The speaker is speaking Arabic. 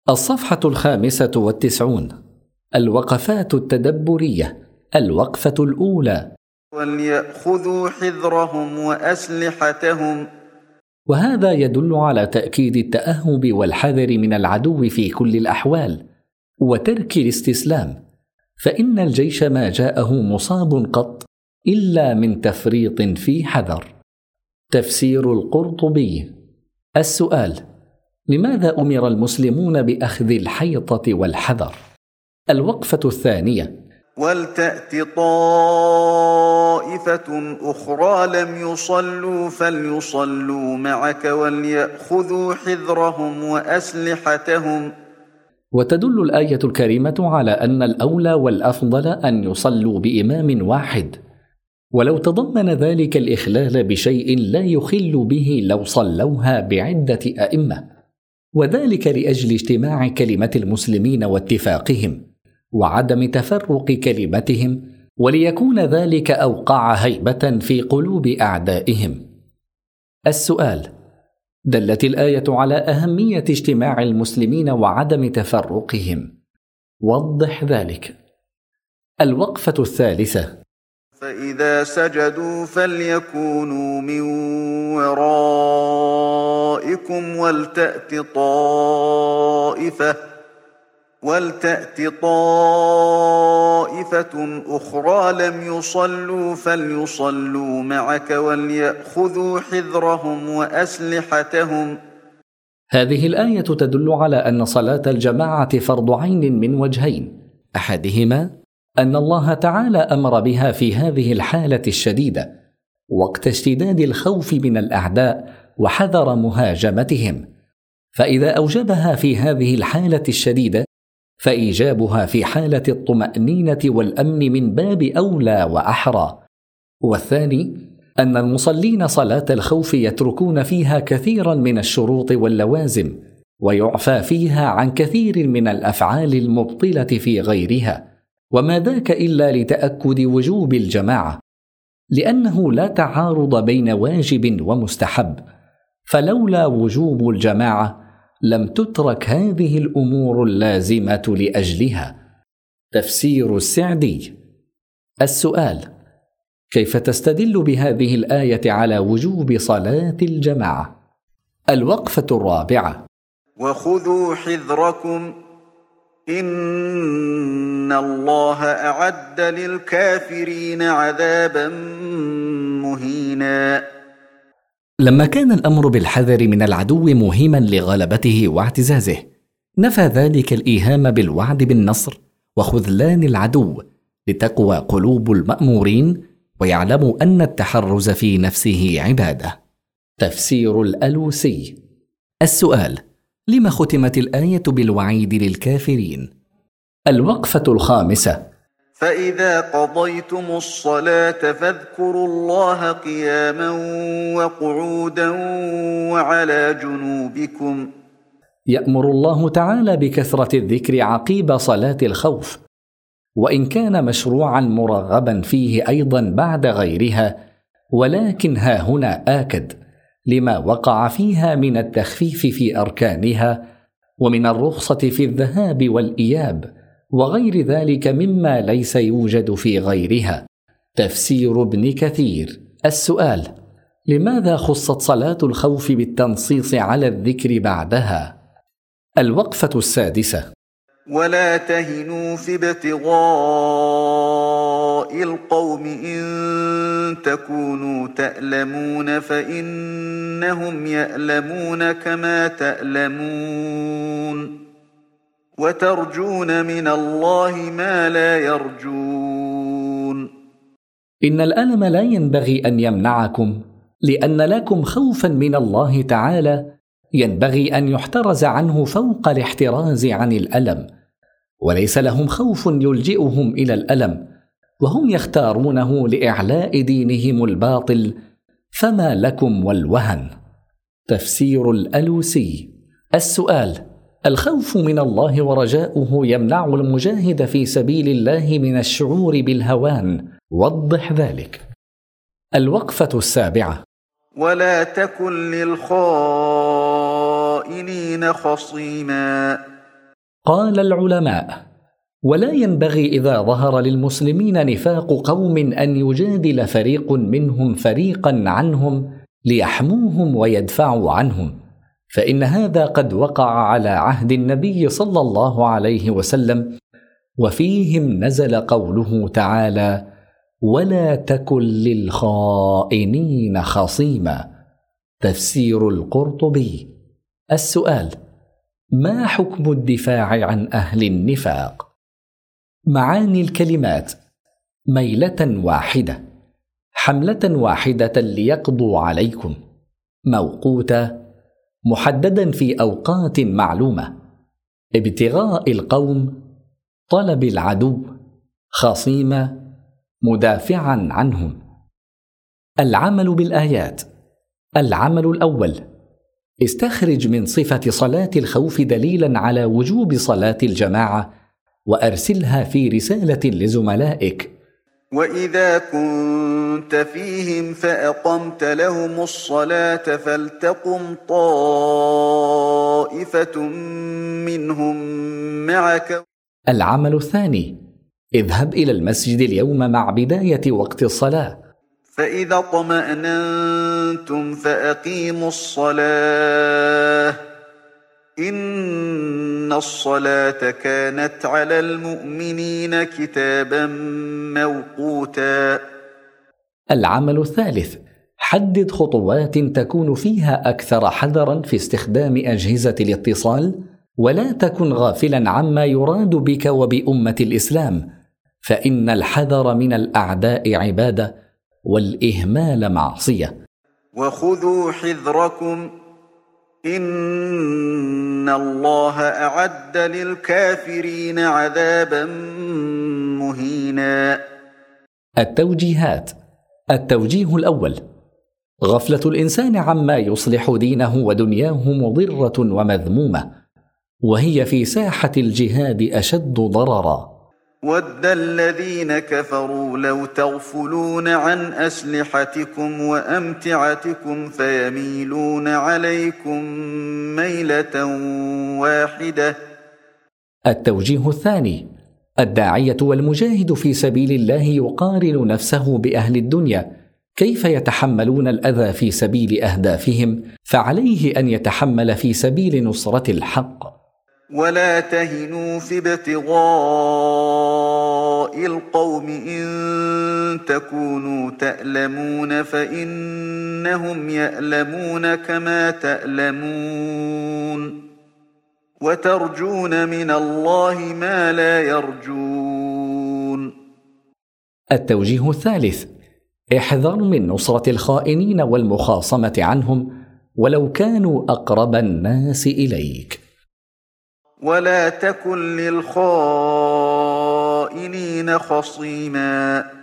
الصفحة 95. الوقفات التدبرية. الوقفة الأولى: وليأخذوا حذرهم وأسلحتهم. وهذا يدل على تأكيد التأهب والحذر من العدو في كل الأحوال، وترك الاستسلام، فإن الجيش ما جاءه مصاب قط إلا من تفريط في حذر. تفسير القرطبي. السؤال: لماذا أمر المسلمون بأخذ الحيطة والحذر؟ الوقفة الثانية: ولتأت طائفة أخرى لم يصلوا فليصلوا معك وليأخذوا حذرهم وأسلحتهم. وتدل الآية الكريمة على أن الأولى والأفضل أن يصلوا بإمام واحد، ولو تضمن ذلك الإخلال بشيء لا يخل به لو صلوها بعدة أئمة، وذلك لأجل اجتماع كلمة المسلمين واتفاقهم وعدم تفرق كلمتهم، وليكون ذلك أوقع هيبة في قلوب أعدائهم. السؤال: دلت الآية على أهمية اجتماع المسلمين وعدم تفرقهم، وضح ذلك. الوقفة الثالثة: فإذا سجدوا فليكونوا من ورائكم ولتأت طائفة أخرى لم يصلوا فليصلوا معك وليأخذوا حذرهم وأسلحتهم. هذه الآية تدل على أن صلاة الجماعة فرض عين من وجهين: أحدهما أن الله تعالى أمر بها في هذه الحالة الشديدة وقت اشتداد الخوف من الأعداء وحذر مهاجمتهم، فإذا أوجبها في هذه الحالة الشديدة فإيجابها في حالة الطمأنينة والأمن من باب أولى وأحرى. والثاني أن المصلين صلاة الخوف يتركون فيها كثيرا من الشروط واللوازم، ويعفى فيها عن كثير من الأفعال المبطلة في غيرها، وما ذاك إلا لتأكد وجوب الجماعة، لأنه لا تعارض بين واجب ومستحب، فلولا وجوب الجماعة لم تترك هذه الأمور اللازمة لأجلها. تفسير السعدي. السؤال: كيف تستدل بهذه الآية على وجوب صلاة الجماعة؟ الوقفة الرابعة: وخذوا حذركم إن الله أعد للكافرين عذابا مهينا. لما كان الأمر بالحذر من العدو مهما لغلبته واعتزازه، نفى ذلك الإيهام بالوعد بالنصر وخذلان العدو، لتقوى قلوب المأمورين ويعلموا أن التحرز في نفسه عبادة. تفسير الألوسي. السؤال: لما ختمت الآية بالوعيد للكافرين؟ الوقفة الخامسة: فإذا قضيتم الصلاة فاذكروا الله قياما وقعودا وعلى جنوبكم. يأمر الله تعالى بكثرة الذكر عقيب صلاة الخوف، وإن كان مشروعا مرغبا فيه أيضا بعد غيرها، ولكن ها هنا آكد لما وقع فيها من التخفيف في أركانها، ومن الرخصة في الذهاب والإياب وغير ذلك مما ليس يوجد في غيرها. تفسير ابن كثير. السؤال: لماذا خصت صلاة الخوف بالتنصيص على الذكر بعدها؟ الوقفة السادسة: ولا تهنوا في ابتغاء القوم إن تكونوا تألمون فإنهم يألمون كما تألمون وترجون من الله ما لا يرجون. إن الألم لا ينبغي أن يمنعكم، لأن لكم خوفا من الله تعالى ينبغي أن يحترز عنه فوق الاحتراز عن الألم، وليس لهم خوف يلجئهم إلى الألم وهم يختارونه لإعلاء دينهم الباطل، فما لكم والوهن. تفسير الألوسي. السؤال: الخوف من الله ورجاؤه يمنع المجاهد في سبيل الله من الشعور بالهوان، وضح ذلك. الوقفة السابعة: ولا تكن للخائنين خصيما. قال العلماء: ولا ينبغي إذا ظهر للمسلمين نفاق قوم أن يجادل فريق منهم فريقا عنهم ليحموهم ويدفعوا عنهم، فإن هذا قد وقع على عهد النبي صلى الله عليه وسلم، وفيهم نزل قوله تعالى: ولا تكن للخائنين خصيما. تفسير القرطبي. السؤال: ما حكم الدفاع عن أهل النفاق؟ معاني الكلمات: ميلة واحدة، حملة واحدة ليقضوا عليكم، موقوتة، محددا في أوقات معلومة، ابتغاء القوم، طلب العدو، خصيمة، مدافعا عنهم. العمل بالآيات. العمل الأول: استخرج من صفة صلاة الخوف دليلا على وجوب صلاة الجماعة وأرسلها في رسالة لزملائك. وإذا كنت فيهم فأقمت لهم الصلاة فلتقم طائفة منهم معك. العمل الثاني: اذهب إلى المسجد اليوم مع بداية وقت الصلاة، فإذا اطمأننتم فأقيموا الصلاة إن الصلاة كانت على المؤمنين كتابا موقوتا. العمل الثالث: حدد خطوات تكون فيها أكثر حذرا في استخدام أجهزة الاتصال، ولا تكن غافلا عما يراد بك وبأمة الإسلام، فإن الحذر من الأعداء عبادة والإهمال معصية. وخذوا حذركم إن الله أعد للكافرين عذابا مهينا. التوجيهات. التوجيه الأول: غفلة الإنسان عما يصلح دينه ودنياه مضرة ومذمومة، وهي في ساحة الجهاد أشد ضررا. ود الذين كفروا لو تغفلون عن أسلحتكم وأمتعتكم فيميلون عليكم ميلة واحدة. التوجيه الثاني: الداعية والمجاهد في سبيل الله يقارن نفسه بأهل الدنيا، كيف يتحملون الأذى في سبيل أهدافهم، فعليه أن يتحمل في سبيل نصرة الحق. ولا تهنوا في ابتغاء القوم إن تكونوا تألمون فإنهم يألمون كما تألمون وترجون من الله ما لا يرجون. التوجيه الثالث: احذر من نصرة الخائنين والمخاصمة عنهم ولو كانوا أقرب الناس إليك. ولا تكن للخائنين خصيما